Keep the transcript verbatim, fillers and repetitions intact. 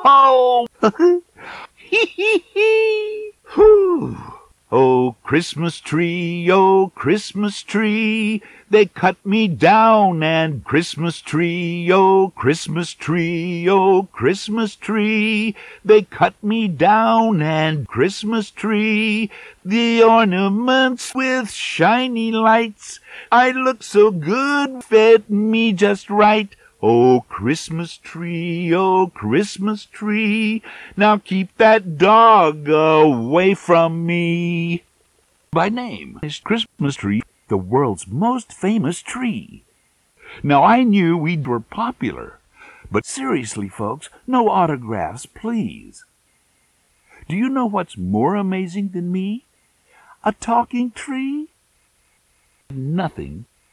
ho! Hee hee hee! Whew! Oh, Christmas tree, oh, Christmas tree, they cut me down, and Christmas tree, oh, Christmas tree, oh, Christmas tree, they cut me down, and Christmas tree, the ornaments with shiny lights, I look so good, fit me just right. Oh, Christmas tree, oh, Christmas tree, now keep that dog away from me. My name is Christmas Tree, the world's most famous tree. Now, I knew we were popular, but seriously, folks, no autographs, please. Do you know what's more amazing than me? A talking tree? Nothing